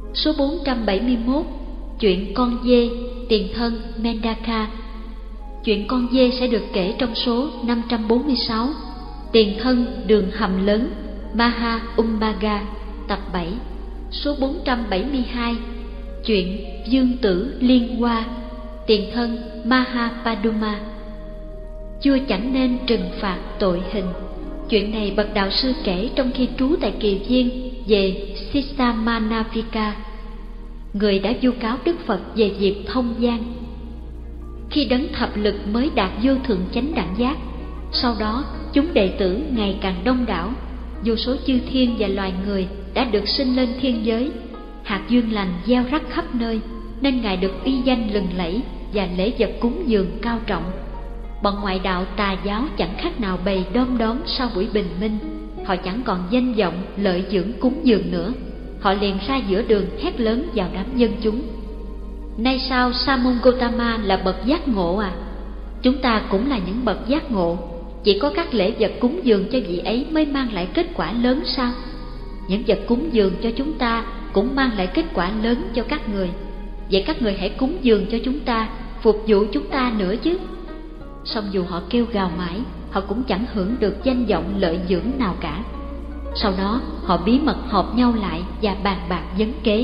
Số 471, chuyện con dê, tiền thân Mendaka. Chuyện con dê sẽ được kể trong số 546, tiền thân đường hầm lớn Maha Umbaga, tập 7. Số 472, chuyện Dương Tử Liên Hoa, tiền thân Mahapaduma. Vua chẳng nên trừng phạt tội hình. Chuyện này bậc đạo sư kể trong khi trú tại Kỳ Viên về Sisamanavika, người đã vu cáo Đức Phật về việc thông gian. Khi đấng thập lực mới đạt vô thượng chánh đẳng giác, sau đó chúng đệ tử ngày càng đông đảo, vô số chư thiên và loài người đã được sinh lên thiên giới, hạt duyên lành gieo rắc khắp nơi, nên ngài được uy danh lừng lẫy và lễ vật cúng dường cao trọng. Bọn ngoại đạo tà giáo chẳng khác nào bầy đom đóm sau buổi bình minh. Họ chẳng còn danh vọng lợi dưỡng cúng dường nữa. Họ liền ra giữa đường hét lớn vào đám dân chúng: nay sao Sa môn Gotama là bậc giác ngộ à? Chúng ta cũng là những bậc giác ngộ. Chỉ có các lễ vật cúng dường cho vị ấy mới mang lại kết quả lớn sao? Những vật cúng dường cho chúng ta cũng mang lại kết quả lớn cho các người. Vậy các người hãy cúng dường cho chúng ta, phục vụ chúng ta nữa chứ. Song dù họ kêu gào mãi, họ cũng chẳng hưởng được danh vọng lợi dưỡng nào cả. Sau đó họ bí mật họp nhau lại và bàn bạc vấn kế: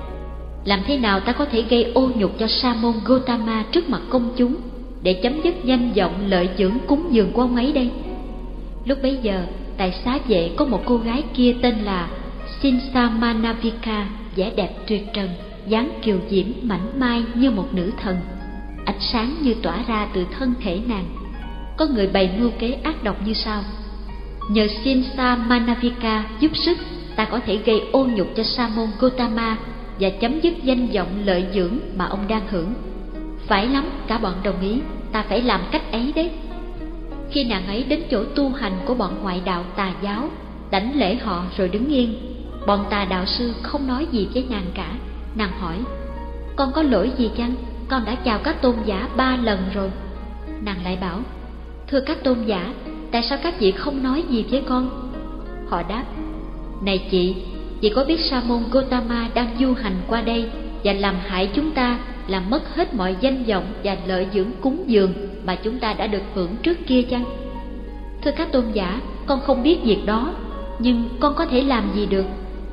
làm thế nào ta có thể gây ô nhục cho Sa môn Gotama trước mặt công chúng, để chấm dứt danh vọng lợi dưỡng cúng dường của ông ấy đây? Lúc bấy giờ, tại xá vệ có một cô gái kia tên là Sinsamanavika, vẻ đẹp tuyệt trần, dáng kiều diễm mảnh mai như một nữ thần. Ánh sáng như tỏa ra từ thân thể nàng. Có người bày mưu kế ác độc như sau: nhờ Sinsamanavika giúp sức, ta có thể gây ô nhục cho Sa môn Gotama và chấm dứt danh vọng lợi dưỡng mà ông đang hưởng. Phải lắm, cả bọn đồng ý, ta phải làm cách ấy đấy. Khi nàng ấy đến chỗ tu hành của bọn ngoại đạo tà giáo, đảnh lễ họ rồi đứng yên, bọn tà đạo sư không nói gì với nàng cả. Nàng hỏi: con có lỗi gì chăng? Con đã chào các tôn giả 3 lần rồi. Nàng lại bảo: thưa các tôn giả, tại sao các vị không nói gì với con? Họ đáp: này chị có biết Sa môn Gotama đang du hành qua đây và làm hại chúng ta, làm mất hết mọi danh vọng và lợi dưỡng cúng dường mà chúng ta đã được hưởng trước kia chăng? Thưa các tôn giả, con không biết việc đó, nhưng con có thể làm gì được?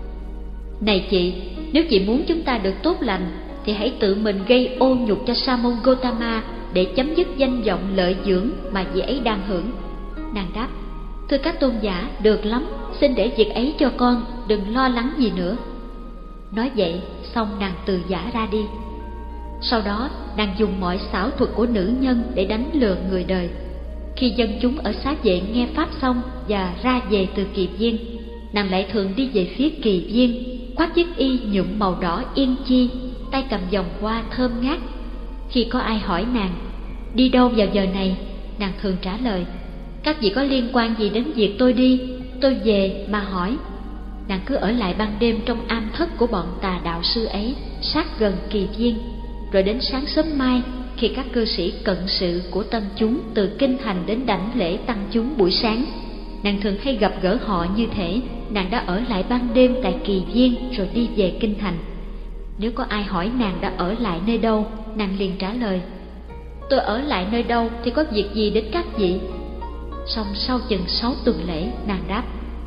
Này chị, nếu chị muốn chúng ta được tốt lành thì hãy tự mình gây ô nhục cho Sa môn Gotama để chấm dứt danh vọng lợi dưỡng mà vị ấy đang hưởng. Nàng đáp: thưa các tôn giả, được lắm, xin để việc ấy cho con, đừng lo lắng gì nữa. Nói vậy xong nàng từ giả ra đi. Sau đó nàng dùng mọi xảo thuật của nữ nhân để đánh lừa người đời. Khi dân chúng ở xá vệ nghe pháp xong và ra về từ Kỳ Viên, nàng lại thường đi về phía Kỳ Viên, khoác chiếc y nhuộm màu đỏ yên chi, tay cầm vòng hoa thơm ngát. Khi có ai hỏi nàng đi đâu vào giờ này, nàng thường trả lời: các vị có liên quan gì đến việc tôi đi, tôi về mà hỏi. Nàng cứ ở lại ban đêm trong am thất của bọn tà đạo sư ấy, sát gần Kỳ Viên. Rồi đến sáng sớm mai, khi các cư sĩ cận sự của tân chúng từ kinh thành đến đảnh lễ tăng chúng buổi sáng, nàng thường hay gặp gỡ họ như thể nàng đã ở lại ban đêm tại Kỳ Viên rồi đi về kinh thành. Nếu có ai hỏi nàng đã ở lại nơi đâu, nàng liền trả lời: tôi ở lại nơi đâu thì có việc gì đến các vị? Xong sau chừng 6 tuần lễ, nàng đáp: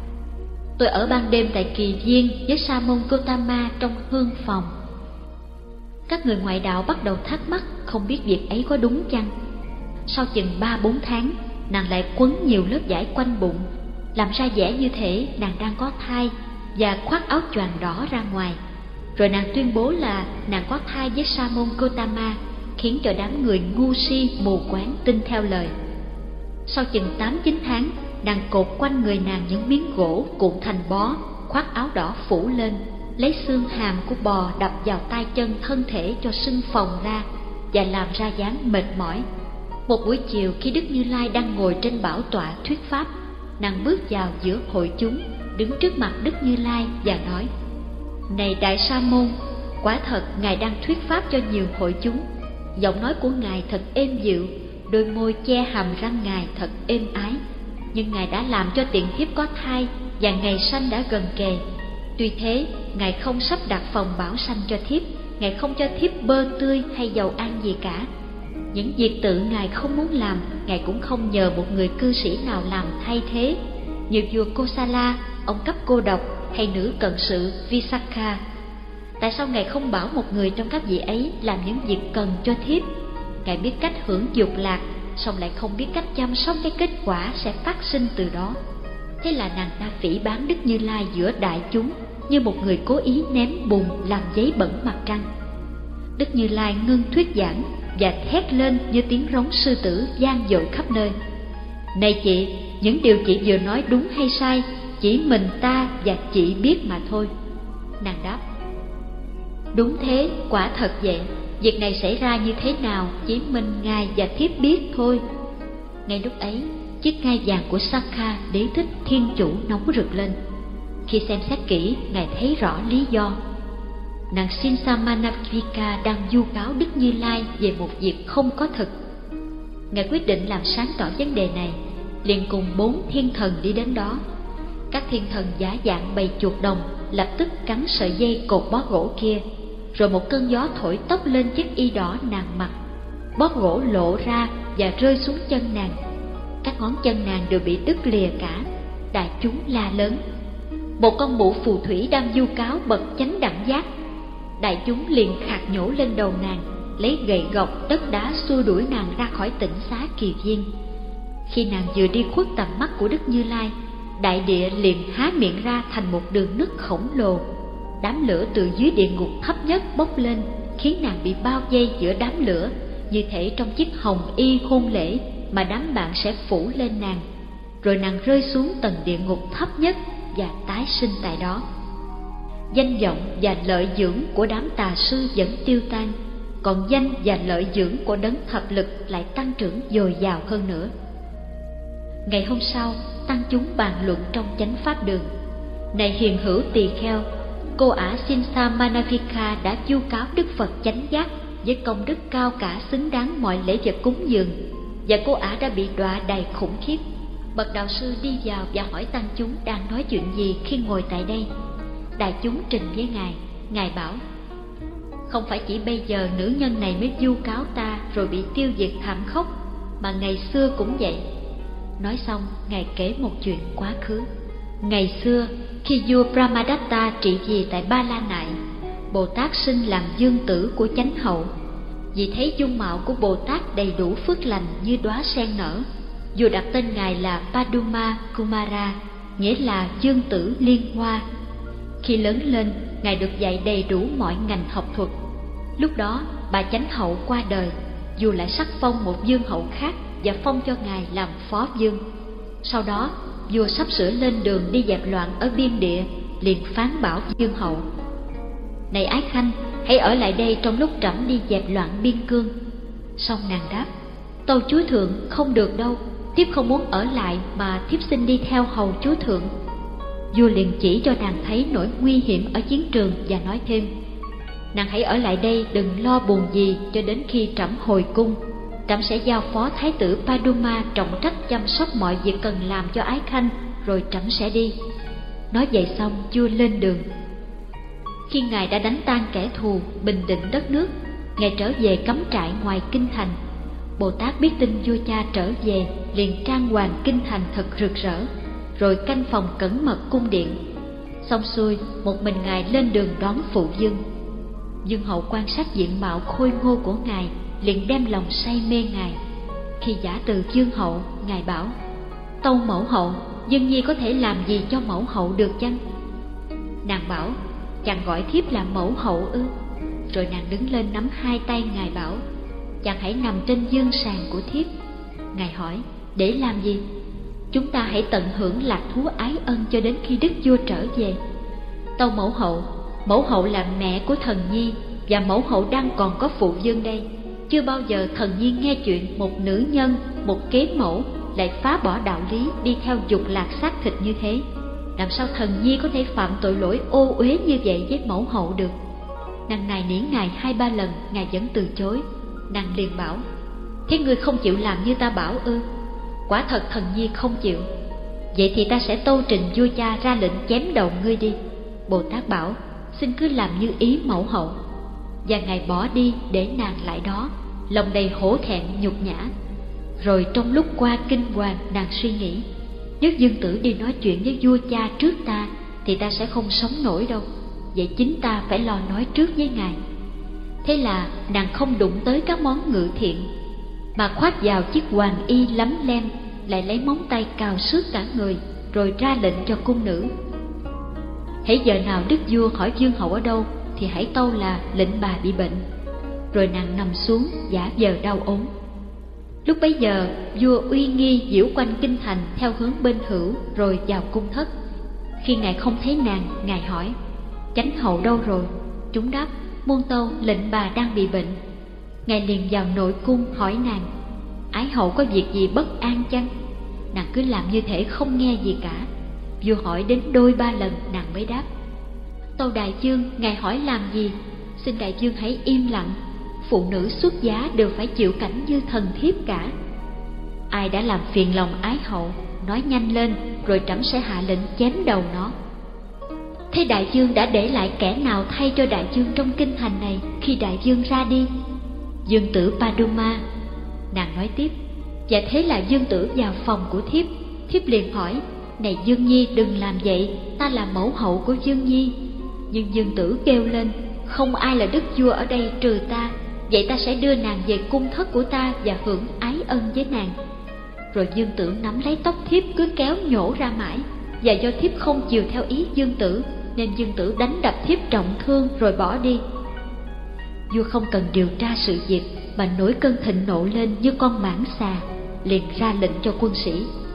tôi ở ban đêm tại Kỳ Viên với Sa môn Gotama trong hương phòng. Các người ngoại đạo bắt đầu thắc mắc không biết việc ấy có đúng chăng. Sau chừng 3-4 tháng, nàng lại quấn nhiều lớp vải quanh bụng, làm ra vẻ như thể nàng đang có thai và khoác áo choàng đỏ ra ngoài. Rồi nàng tuyên bố là nàng có thai với Sa môn Gotama, khiến cho đám người ngu si mù quáng tin theo lời. Sau chừng 8-9 tháng, nàng cột quanh người nàng những miếng gỗ cuộn thành bó, khoác áo đỏ phủ lên, lấy xương hàm của bò đập vào tay chân thân thể cho sưng phồng ra và làm ra dáng mệt mỏi. Một buổi chiều, khi Đức Như Lai đang ngồi trên bảo tọa thuyết pháp, nàng bước vào giữa hội chúng, đứng trước mặt Đức Như Lai và nói: này Đại Sa môn, quả thật ngài đang thuyết pháp cho nhiều hội chúng. Giọng nói của ngài thật êm dịu, đôi môi che hàm răng ngài thật êm ái. Nhưng ngài đã làm cho tiện thiếp có thai và ngày sanh đã gần kề. Tuy thế, Ngài không sắp đặt phòng bảo sanh cho thiếp, Ngài không cho thiếp bơ tươi hay dầu ăn gì cả. Những việc tự Ngài không muốn làm, Ngài cũng không nhờ một người cư sĩ nào làm thay thế, như vua Kosala, ông cấp cô độc, hay nữ cận sự Visakha. Tại sao Ngài không bảo một người trong các vị ấy làm những việc cần cho thiếp? Ngài biết cách hưởng dục lạc, song lại không biết cách chăm sóc cái kết quả sẽ phát sinh từ đó. Thế là nàng ta phỉ báng Đức Như Lai giữa đại chúng, như một người cố ý ném bùn làm giấy bẩn mặt trăng. Đức Như Lai ngưng thuyết giảng và thét lên như tiếng rống sư tử vang dội khắp nơi: Này chị, những điều chị vừa nói đúng hay sai, chỉ mình ta và chị biết mà thôi. Nàng đáp: Đúng thế, quả thật vậy. Việc này xảy ra như thế nào, chỉ mình Ngài và thiếp biết thôi. Ngay lúc ấy, chiếc ngai vàng của Sakha, đế thích thiên chủ, nóng rực lên. Khi xem xét kỹ, Ngài thấy rõ lý do. Nàng Sinsamanavika đang vu cáo Đức Như Lai về một việc không có thực. Ngài quyết định làm sáng tỏ vấn đề này, liền cùng 4 thiên thần đi đến đó. Các thiên thần giả dạng bầy chuột đồng, lập tức cắn sợi dây cột bó gỗ kia, rồi một cơn gió thổi tóc lên chiếc y đỏ nàng mặc. Bó gỗ lộ ra và rơi xuống chân nàng. Các ngón chân nàng đều bị đứt lìa cả. Đại chúng la lớn. Một con mụ phù thủy đang vu cáo bậc chánh đẳng giác. Đại chúng liền khạc nhổ lên đầu nàng, lấy gậy gộc đất đá xua đuổi nàng ra khỏi tỉnh xá Kỳ Viên. Khi nàng vừa đi khuất tầm mắt của Đức Như Lai, đại địa liền há miệng ra thành một đường nứt khổng lồ. Đám lửa từ dưới địa ngục thấp nhất bốc lên, khiến nàng bị bao vây giữa đám lửa, như thể trong chiếc hồng y hôn lễ mà đám bạn sẽ phủ lên nàng. Rồi nàng rơi xuống tầng địa ngục thấp nhất và tái sinh tại đó. Danh vọng và lợi dưỡng của đám tà sư vẫn tiêu tan, còn danh và lợi dưỡng của đấng thập lực lại tăng trưởng dồi dào hơn nữa. Ngày hôm sau, tăng chúng bàn luận trong chánh pháp đường: Này hiền hữu tỳ kheo, cô ả Sinsamanavika đã vu cáo Đức Phật chánh giác với công đức cao cả xứng đáng mọi lễ vật cúng dường, và cô ả đã bị đọa đầy khủng khiếp. Bậc đạo sư đi vào và hỏi tăng chúng đang nói chuyện gì khi ngồi tại đây. Đại chúng trình với Ngài. Ngài bảo: Không phải chỉ bây giờ nữ nhân này mới vu cáo ta rồi bị tiêu diệt thảm khốc, mà ngày xưa cũng vậy. Nói xong, Ngài kể một chuyện quá khứ. Ngày xưa, khi vua Brahmadatta trị vì tại Ba La Nại, Bồ Tát sinh làm dương tử của chánh hậu. Vì thấy dung mạo của Bồ Tát đầy đủ phước lành như đóa sen nở, vua đặt tên Ngài là Paduma Kumara, nghĩa là dương tử liên hoa. Khi lớn lên, Ngài được dạy đầy đủ mọi ngành học thuật. Lúc đó, bà chánh hậu qua đời, vua lại sắc phong một dương hậu khác và phong cho Ngài làm phó vương. Sau đó, vua sắp sửa lên đường đi dẹp loạn ở biên địa, liền phán bảo dương hậu: Này ái khanh, hãy ở lại đây trong lúc trẫm đi dẹp loạn biên cương. Song nàng đáp: Tâu chúa thượng, không được đâu, thiếp không muốn ở lại mà thiếp xin đi theo hầu chúa thượng. Vua liền chỉ cho nàng thấy nỗi nguy hiểm ở chiến trường và nói thêm: Nàng hãy ở lại đây, đừng lo buồn gì cho đến khi trẫm hồi cung. Trẫm sẽ giao phó thái tử Paduma trọng trách chăm sóc mọi việc cần làm cho ái khanh, rồi trẫm sẽ đi. Nói vậy xong, vua lên đường. Khi Ngài đã đánh tan kẻ thù, bình định đất nước, Ngài trở về cắm trại ngoài kinh thành. Bồ Tát biết tin vua cha trở về, liền trang hoàng kinh thành thật rực rỡ, rồi canh phòng cẩn mật cung điện. Xong xuôi, một mình Ngài lên đường đón phụ vương. Dương hậu quan sát diện mạo khôi ngô của Ngài, liền đem lòng say mê Ngài. Khi giả từ dương hậu, Ngài bảo: Tâu mẫu hậu, dân nhi có thể làm gì cho mẫu hậu được chăng? Nàng bảo: Chàng gọi thiếp là mẫu hậu ư? Rồi nàng đứng lên nắm hai tay Ngài bảo: Chàng hãy nằm trên dương sàng của thiếp. Ngài hỏi: Để làm gì? Chúng ta hãy tận hưởng lạc thú ái ân cho đến khi đức vua trở về. Tâu mẫu hậu là mẹ của thần nhi, và mẫu hậu đang còn có phụ vương đây. Chưa bao giờ thần nhi nghe chuyện một nữ nhân, một kế mẫu lại phá bỏ đạo lý đi theo dục lạc xác thịt như thế. Làm sao thần nhi có thể phạm tội lỗi ô uế như vậy với mẫu hậu được? Nàng nài nỉ Ngài 2-3 lần, Ngài vẫn từ chối. Nàng liền bảo: Thế ngươi không chịu làm như ta bảo ư? Quả thật thần nhi không chịu. Vậy thì ta sẽ tâu trình vua cha ra lệnh chém đầu ngươi đi. Bồ Tát bảo: xin cứ làm như ý mẫu hậu. Và ngài bỏ đi để nàng lại đó, lòng đầy hổ thẹn nhục nhã. Rồi trong lúc qua kinh hoàng, nàng suy nghĩ, nếu Dương Tử đi nói chuyện với vua cha trước ta thì ta sẽ không sống nổi đâu, vậy chính ta phải lo nói trước với ngài. Thế là nàng không đụng tới các món ngự thiện, mà khoác vào chiếc hoàng y lấm lem, lại lấy móng tay cào xước cả người, rồi ra lệnh cho cung nữ: hễ giờ nào đức vua hỏi vương hậu ở đâu thì hãy tâu là lệnh bà bị bệnh. Rồi nàng nằm xuống giả vờ đau ốm. Lúc bấy giờ vua uy nghi diễu quanh kinh thành theo hướng bên hữu, rồi vào cung thất. Khi ngài không thấy nàng, ngài hỏi: chánh hậu đâu rồi? Chúng đáp: muôn tâu lệnh bà đang bị bệnh. Ngài liền vào nội cung hỏi nàng: ái hậu có việc gì bất an chăng? Nàng cứ làm như thể không nghe gì cả. Vua hỏi đến đôi ba lần nàng mới đáp: tâu đại vương, ngài hỏi làm gì? Xin đại vương hãy im lặng. Phụ nữ xuất giá đều phải chịu cảnh như thần thiếp cả. Ai đã làm phiền lòng ái hậu, nói nhanh lên, rồi trẫm sẽ hạ lệnh chém đầu nó. Thế đại vương đã để lại kẻ nào thay cho đại vương trong kinh thành này khi đại vương ra đi? Dương tử Paduma. Nàng nói tiếp: và thế là Dương tử vào phòng của thiếp. Thiếp liền hỏi: này Dương Nhi, đừng làm vậy, ta là mẫu hậu của Dương Nhi. Nhưng Dương tử kêu lên: không ai là đức vua ở đây trừ ta, vậy ta sẽ đưa nàng về cung thất của ta và hưởng ái ân với nàng. Rồi Dương tử nắm lấy tóc thiếp cứ kéo nhổ ra mãi, và do thiếp không chiều theo ý Dương tử nên Dương tử đánh đập thiếp trọng thương rồi bỏ đi. Vua không cần điều tra sự việc mà nổi cơn thịnh nộ lên như con mãng xà, liền ra lệnh cho quân sĩ: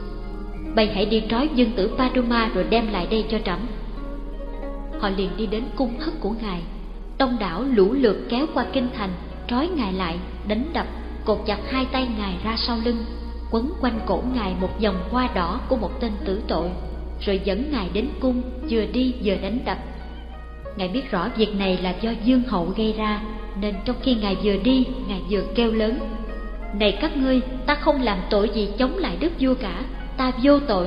bày hãy đi trói Dương tử Paduma rồi đem lại đây cho trẫm. Họ liền đi đến cung thất của ngài. Đông đảo lũ lượt kéo qua kinh thành, trói ngài lại, đánh đập, cột chặt hai tay ngài ra sau lưng, quấn quanh cổ ngài một vòng hoa đỏ của một tên tử tội, rồi dẫn ngài đến cung, vừa đi vừa đánh đập. Ngài biết rõ việc này là do Dương hậu gây ra, nên trong khi ngài vừa đi, ngài vừa kêu lớn: này các ngươi, ta không làm tội gì chống lại đức vua cả, ta vô tội.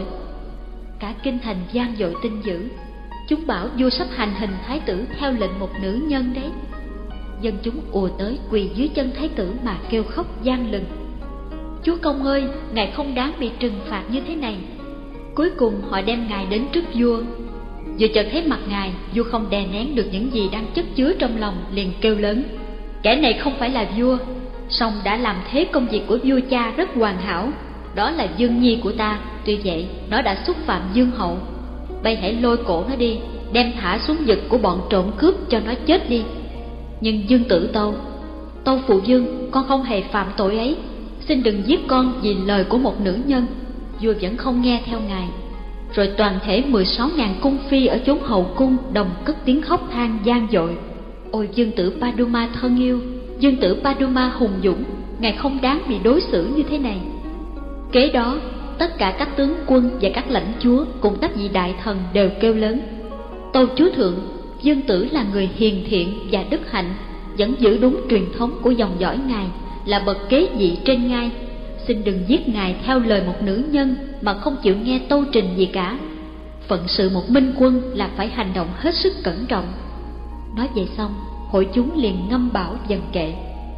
Cả kinh thành vang dội tin dữ. Chúng bảo vua sắp hành hình thái tử theo lệnh một nữ nhân đấy. Dân chúng ùa tới quỳ dưới chân thái tử mà kêu khóc van lừng: chúa công ơi, ngài không đáng bị trừng phạt như thế này. Cuối cùng họ đem ngài đến trước vua. Vừa chợt thấy mặt ngài, vua không đè nén được những gì đang chất chứa trong lòng, liền kêu lớn: kẻ này không phải là vua, song đã làm thế công việc của vua cha rất hoàn hảo. Đó là Dương Nhi của ta, tuy vậy nó đã xúc phạm Dương hậu. Bây hãy lôi cổ nó đi, đem thả xuống vực của bọn trộm cướp cho nó chết đi. Nhưng Dương tử tâu: tâu phụ vương, con không hề phạm tội ấy, xin đừng giết con vì lời của một nữ nhân. Vua vẫn không nghe theo ngài. Rồi toàn thể 16.000 cung phi ở chốn hậu cung đồng cất tiếng khóc than vang dội: ôi Dương tử Paduma thân yêu, Dương tử Paduma hùng dũng, ngài không đáng bị đối xử như thế này. Kế đó, tất cả các tướng quân và các lãnh chúa cùng các vị đại thần đều kêu lớn: tâu chúa thượng, Dương tử là người hiền thiện và đức hạnh, vẫn giữ đúng truyền thống của dòng dõi ngài, là bậc kế vị trên ngai. Xin đừng giết ngài theo lời một nữ nhân mà không chịu nghe tâu trình gì cả. Phận sự một minh quân là phải hành động hết sức cẩn trọng. Nói vậy xong, hội chúng liền ngâm bảo dần kệ.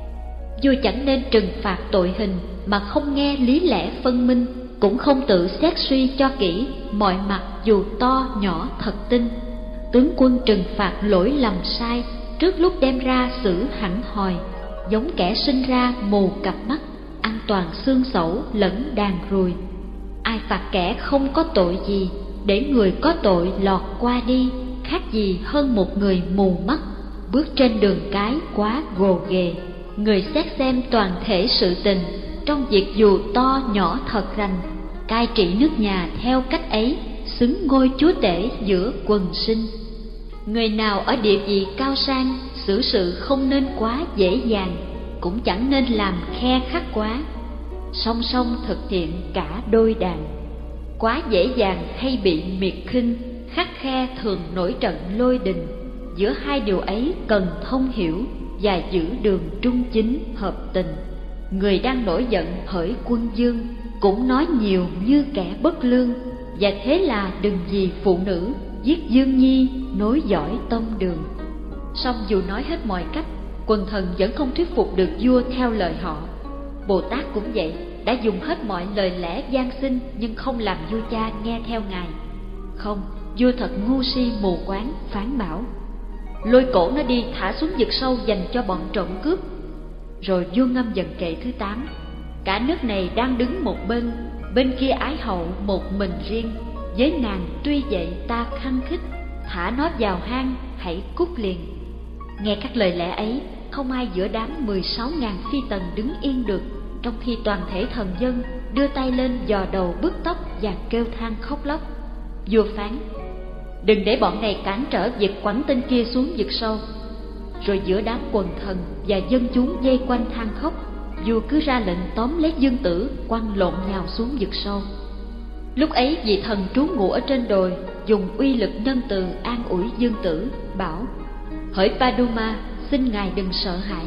Vua chẳng nên trừng phạt tội hình mà không nghe lý lẽ phân minh, cũng không tự xét suy cho kỹ mọi mặt dù to nhỏ thật tinh. Tướng quân trừng phạt lỗi lầm sai, trước lúc đem ra xử hẳn hòi, giống kẻ sinh ra mù cặp mắt, ăn toàn xương sẩu lẫn đàn ruồi. Ai phạt kẻ không có tội gì, để người có tội lọt qua đi, khác gì hơn một người mù mắt bước trên đường cái quá gồ ghề. Người xét xem toàn thể sự tình, trong việc dù to nhỏ thật rành, cai trị nước nhà theo cách ấy, xứng ngôi chúa tể giữa quần sinh. Người nào ở địa vị cao sang, xử sự không nên quá dễ dàng, cũng chẳng nên làm khe khắc quá. Song song thực hiện cả đôi đàn, quá dễ dàng hay bị miệt khinh, khắt khe thường nổi trận lôi đình. Giữa hai điều ấy cần thông hiểu và giữ đường trung chính hợp tình. Người đang nổi giận hỡi quân vương, cũng nói nhiều như kẻ bất lương, và thế là đừng vì phụ nữ giết Dương Nhi, nối dõi tông đường. Song dù nói hết mọi cách, quần thần vẫn không thuyết phục được vua theo lời họ. Bồ Tát cũng vậy, đã dùng hết mọi lời lẽ van xin nhưng không làm vua cha nghe theo ngài. Không, vua thật ngu si mù quáng, phán bảo: lôi cổ nó đi thả xuống vực sâu dành cho bọn trộm cướp. Rồi vua ngâm dần kệ thứ 8. Cả nước này đang đứng một bên kia ái hậu một mình riêng. Với nàng tuy vậy ta khăng khích, thả nó vào hang, hãy cút liền. Nghe các lời lẽ ấy, không ai giữa đám 16.000 phi tần đứng yên được, trong khi toàn thể thần dân đưa tay lên dò đầu bứt tóc và kêu than khóc lóc. Vua phán: đừng để bọn này cản trở việc quẳng tên kia xuống vực sâu. Rồi giữa đám quần thần và dân chúng vây quanh than khóc, vua cứ ra lệnh tóm lấy Dương Tử, quăng lộn nhào xuống vực sâu. Lúc ấy vị thần trú ngụ ở trên đồi dùng uy lực nhân từ an ủi Dương Tử, bảo: hỡi Paduma, xin ngài đừng sợ hãi.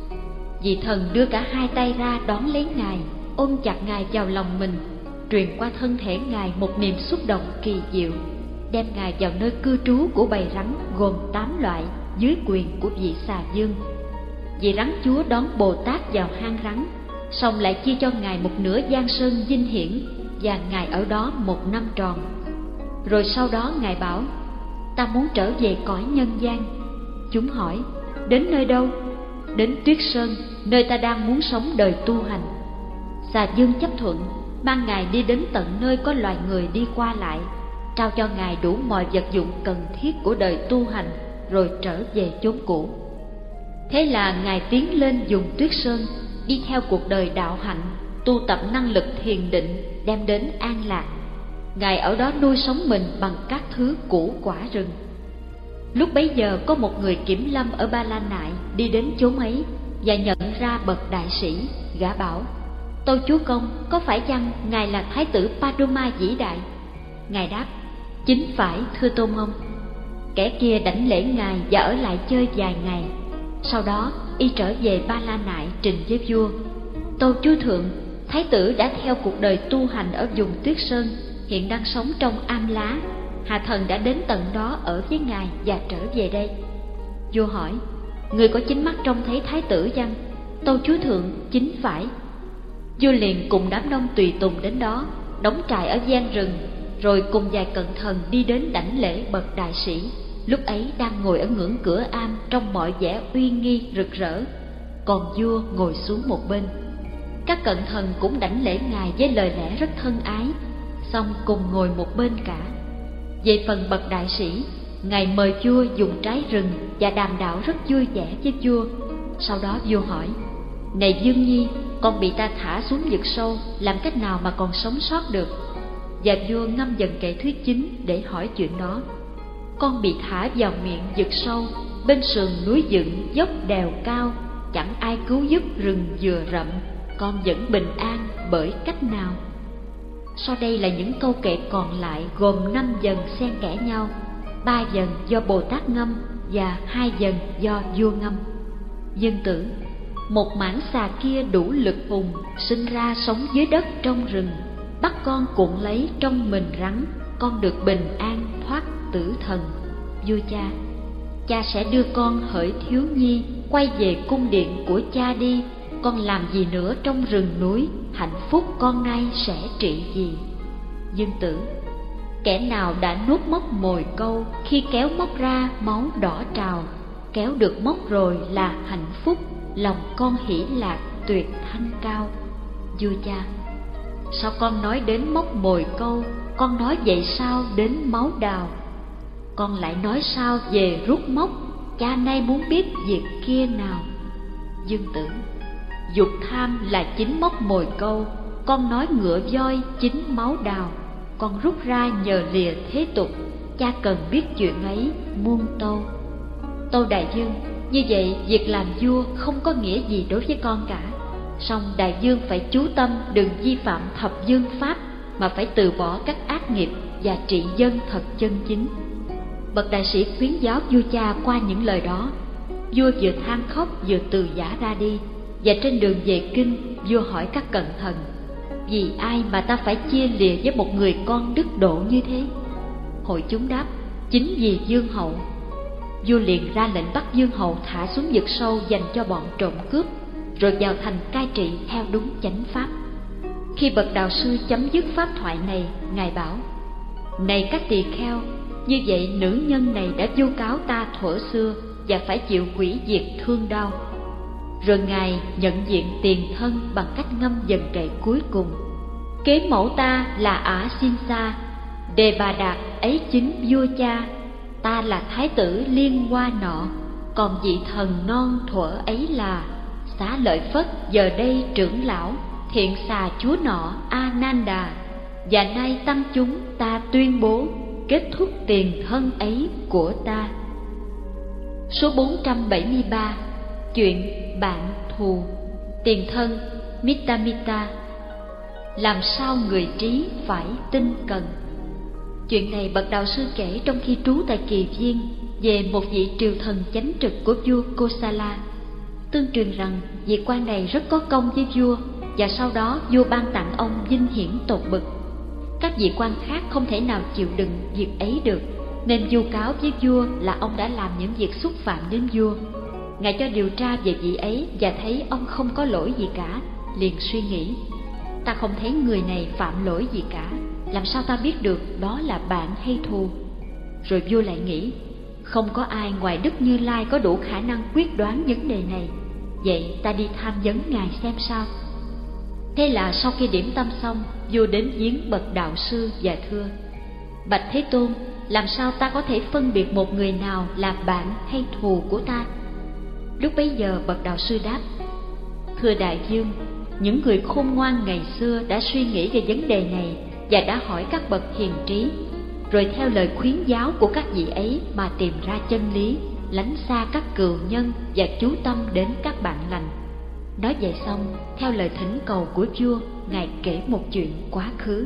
Vị thần đưa cả hai tay ra đón lấy ngài, ôm chặt ngài vào lòng mình, truyền qua thân thể ngài một niềm xúc động kỳ diệu, đem ngài vào nơi cư trú của bầy rắn gồm 8 loại dưới quyền của vị xà dương. Vị rắn chúa đón Bồ Tát vào hang rắn, xong lại chia cho ngài một nửa giang sơn vinh hiển, và ngài ở đó 1 năm tròn. Rồi sau đó ngài bảo: ta muốn trở về cõi nhân gian. Chúng hỏi: đến nơi đâu? Đến Tuyết Sơn, nơi ta đang muốn sống đời tu hành. Xà dương chấp thuận, mang ngài đi đến tận nơi có loài người đi qua lại, trao cho ngài đủ mọi vật dụng cần thiết của đời tu hành, rồi trở về chốn cũ. Thế là ngài tiến lên vùng Tuyết Sơn, đi theo cuộc đời đạo hạnh, tu tập năng lực thiền định, đem đến an lạc. Ngài ở đó nuôi sống mình bằng các thứ củ quả rừng. Lúc bấy giờ có một người kiểm lâm ở Ba La Nại đi đến chốn ấy và nhận ra bậc đại sĩ. Gã bảo: tâu chúa công, có phải chăng ngài là thái tử Paduma vĩ đại? Ngài đáp: chính phải, thưa tôn ông. Kẻ kia đảnh lễ ngài và ở lại chơi vài ngày. Sau đó y trở về Ba La Nại trình với vua: tâu chúa thượng, thái tử đã theo cuộc đời tu hành ở vùng Tuyết Sơn, hiện đang sống trong Am Lá. Hạ thần đã đến tận đó ở với ngài và trở về đây. Vua hỏi: người có chính mắt trông thấy thái tử chăng? Tâu chúa thượng, chính phải. Vua liền cùng đám đông tùy tùng đến đó, đóng trại ở gian rừng, rồi cùng vài cận thần đi đến đảnh lễ bậc đại sĩ. Lúc ấy đang ngồi ở ngưỡng cửa am trong mọi vẻ uy nghi rực rỡ, còn vua ngồi xuống một bên. Các cận thần cũng đảnh lễ ngài với lời lẽ rất thân ái, xong cùng ngồi một bên cả. Về phần bậc đại sĩ, ngài mời vua dùng trái rừng và đàm đạo rất vui vẻ với vua. Sau đó vua hỏi: này Dương Nhi, con bị ta thả xuống vực sâu, làm cách nào mà còn sống sót được? Và vua ngâm dần kệ thứ 9 để hỏi chuyện đó. Con bị thả vào miệng vực sâu, bên sườn núi dựng dốc đèo cao, chẳng ai cứu giúp, rừng vừa rậm, con vẫn bình an bởi cách nào? Sau đây là những câu kệ còn lại, gồm 5 dần xen kẽ nhau, 3 dần do Bồ Tát ngâm và 2 dần do vua ngâm. Dương Tử: một mãng xà kia đủ lực hùng, sinh ra sống dưới đất trong rừng, bắt con cuộn lấy trong mình rắn, con được bình an thoát tử thần. Vua cha: cha sẽ đưa con hỡi thiếu nhi quay về cung điện của cha đi, con làm gì nữa trong rừng núi, hạnh phúc con nay sẽ trị gì? Dương Tử: kẻ nào đã nuốt móc mồi câu, khi kéo móc ra máu đỏ trào, kéo được móc rồi là hạnh phúc, lòng con hỷ lạc tuyệt thanh cao. Vua cha: sao con nói đến móc mồi câu, con nói vậy sao đến máu đào? Con lại nói sao về rút móc, cha nay muốn biết việc kia nào? Dương Tử: dục tham là chính móc mồi câu, con nói ngựa voi chính máu đào, con rút ra nhờ lìa thế tục, cha cần biết chuyện ấy muôn tâu. Tâu đại vương, như vậy việc làm vua không có nghĩa gì đối với con cả. Song đại vương phải chú tâm đừng vi phạm thập dương pháp, mà phải từ bỏ các ác nghiệp và trị dân thật chân chính. Bậc đại sĩ khuyến giáo vua cha qua những lời đó. Vua vừa than khóc vừa từ giả ra đi. Và trên đường về kinh, vua hỏi các cận thần: vì ai mà ta phải chia lìa với một người con đức độ như thế? Hội chúng đáp: chính vì Dương Hậu. Vua liền ra lệnh bắt Dương Hậu thả xuống vực sâu dành cho bọn trộm cướp, rồi vào thành cai trị theo đúng chánh pháp. Khi bậc đạo sư chấm dứt pháp thoại này, ngài bảo: này các tỳ kheo, như vậy nữ nhân này đã vu cáo ta thuở xưa và phải chịu hủy diệt thương đau. Rồi ngài nhận diện tiền thân bằng cách ngâm dần kệ cuối cùng: kế mẫu ta là Ả Xin Sa, Đề Bà Đạt ấy chính vua cha. Ta là thái tử Liên Hoa nọ, còn vị thần non thuở ấy là Xá Lợi Phất, giờ đây trưởng lão Thiện Xà chúa nọ A Nan Đà. Và nay tăng chúng ta tuyên bố kết thúc tiền thân ấy của ta. Số 473. Chuyện bạn thù. Tiền thân Mita Mita. Làm sao người trí phải tinh cần. Chuyện này bậc đạo sư kể trong khi trú tại Kỳ Viên về một vị triều thần chánh trực của vua Kosala. Tương truyền rằng vị quan này rất có công với vua, và sau đó vua ban tặng ông vinh hiển tột bực. Các vị quan khác không thể nào chịu đựng việc ấy được, nên vu cáo với vua là ông đã làm những việc xúc phạm đến vua. Ngài cho điều tra về vị ấy và thấy ông không có lỗi gì cả, liền suy nghĩ: ta không thấy người này phạm lỗi gì cả, làm sao ta biết được đó là bạn hay thù? Rồi vua lại nghĩ: không có ai ngoài Đức Như Lai có đủ khả năng quyết đoán vấn đề này, vậy ta đi tham vấn ngài xem sao. Thế là sau khi điểm tâm xong, vua đến viếng bậc đạo sư và thưa: bạch Thế Tôn, làm sao ta có thể phân biệt một người nào là bạn hay thù của ta? Lúc bấy giờ bậc đạo sư đáp: thưa đại vương, những người khôn ngoan ngày xưa đã suy nghĩ về vấn đề này và đã hỏi các bậc hiền trí, rồi theo lời khuyến giáo của các vị ấy mà tìm ra chân lý, lánh xa các cừu nhân và chú tâm đến các bạn lành. Nói vậy xong, theo lời thỉnh cầu của vua, ngài kể một chuyện quá khứ.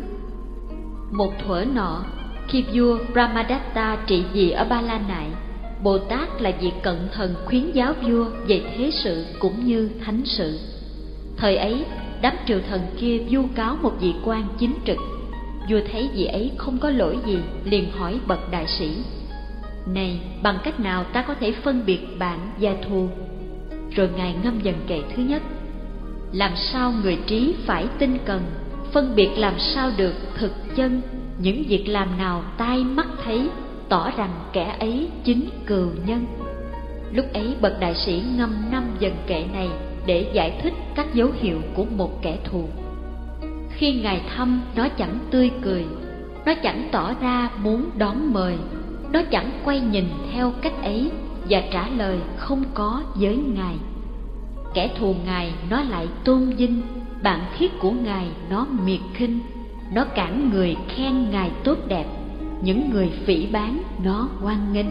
Một thuở nọ, khi vua Brahmadatta trị vì ở Ba La Nại, Bồ Tát là vị cận thần khuyến giáo vua về thế sự cũng như thánh sự. Thời ấy, đám triều thần kia vu cáo một vị quan chính trực. Vua thấy vị ấy không có lỗi gì, liền hỏi bậc đại sĩ: này, bằng cách nào ta có thể phân biệt bạn và thù? Rồi ngài ngâm dần kệ thứ nhất: làm sao người trí phải tinh cần, phân biệt làm sao được thực chân, những việc làm nào tai mắt thấy, tỏ rằng kẻ ấy chính cừu nhân. Lúc ấy bậc đại sĩ ngâm 5 dần kệ này để giải thích các dấu hiệu của một kẻ thù. Khi ngài thăm, nó chẳng tươi cười, nó chẳng tỏ ra muốn đón mời, nó chẳng quay nhìn theo cách ấy và trả lời không có với ngài. Kẻ thù ngài nó lại tôn vinh, bạn thiết của ngài nó miệt khinh, nó cản người khen ngài tốt đẹp, những người phỉ báng nó hoan nghênh.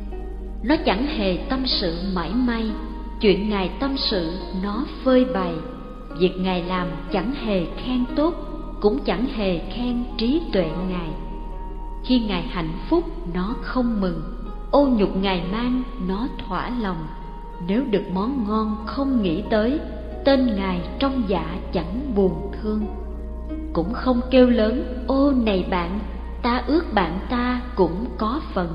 Nó chẳng hề tâm sự mãi may, chuyện ngài tâm sự nó phơi bày, việc ngài làm chẳng hề khen tốt, cũng chẳng hề khen trí tuệ ngài. Khi ngài hạnh phúc nó không mừng, ô nhục ngài mang nó thỏa lòng. Nếu được món ngon không nghĩ tới, tên ngài trong dạ chẳng buồn thương. Cũng không kêu lớn: ô này bạn, ta ước bạn ta cũng có phần.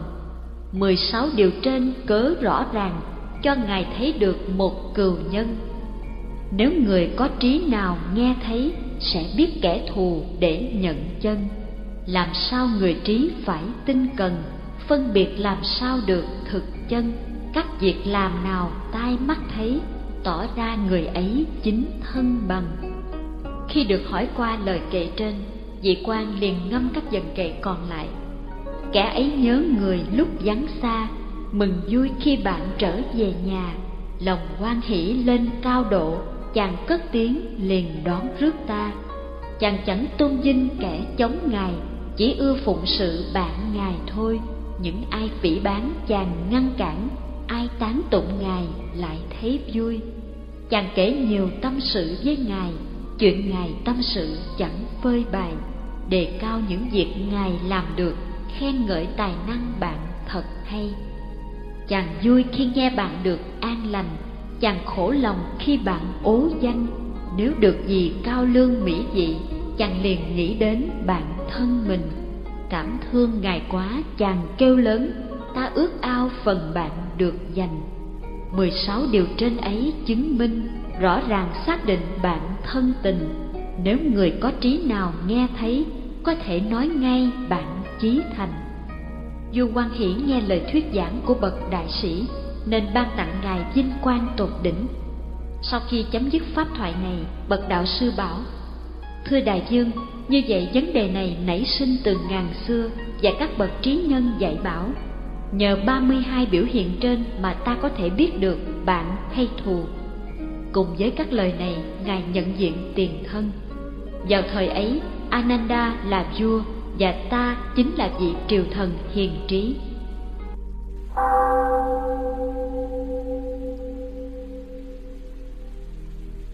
16 điều trên cớ rõ ràng, cho ngài thấy được một cừu nhân. Nếu người có trí nào nghe thấy, sẽ biết kẻ thù để nhận chân. Làm sao người trí phải tinh cần, phân biệt làm sao được thực chân, các việc làm nào tai mắt thấy, tỏ ra người ấy chính thân bằng. Khi được hỏi qua lời kệ trên, vị quan liền ngâm các dần kệ còn lại. Kẻ ấy nhớ người lúc vắng xa, mừng vui khi bạn trở về nhà, lòng hoan hỷ lên cao độ, chàng cất tiếng liền đón rước ta. Chàng chẳng tôn vinh kẻ chống ngài, chỉ ưa phụng sự bạn ngài thôi. Những ai phỉ báng chàng ngăn cản, ai tán tụng ngài lại thấy vui. Chàng kể nhiều tâm sự với ngài, chuyện ngài tâm sự chẳng phơi bày, đề cao những việc ngài làm được, khen ngợi tài năng bạn thật hay. Chàng vui khi nghe bạn được an lành, chàng khổ lòng khi bạn ố danh. Nếu được gì cao lương mỹ vị, chàng liền nghĩ đến bạn thân mình. Cảm thương Ngài quá, chàng kêu lớn, ta ước ao phần bạn được dành. 16 điều trên ấy chứng minh, rõ ràng xác định bạn thân tình. Nếu người có trí nào nghe thấy, có thể nói ngay bạn chí thành. Vua Quan Hỷ nghe lời thuyết giảng của bậc đại sĩ, nên ban tặng Ngài vinh quang tột đỉnh. Sau khi chấm dứt pháp thoại này, bậc đạo sư bảo: thưa đại vương, như vậy vấn đề này nảy sinh từ ngàn xưa và các bậc trí nhân dạy bảo. Nhờ 32 biểu hiện trên mà ta có thể biết được bạn hay thù. Cùng với các lời này, Ngài nhận diện tiền thân. Vào thời ấy, Ananda là vua và ta chính là vị triều thần hiền trí.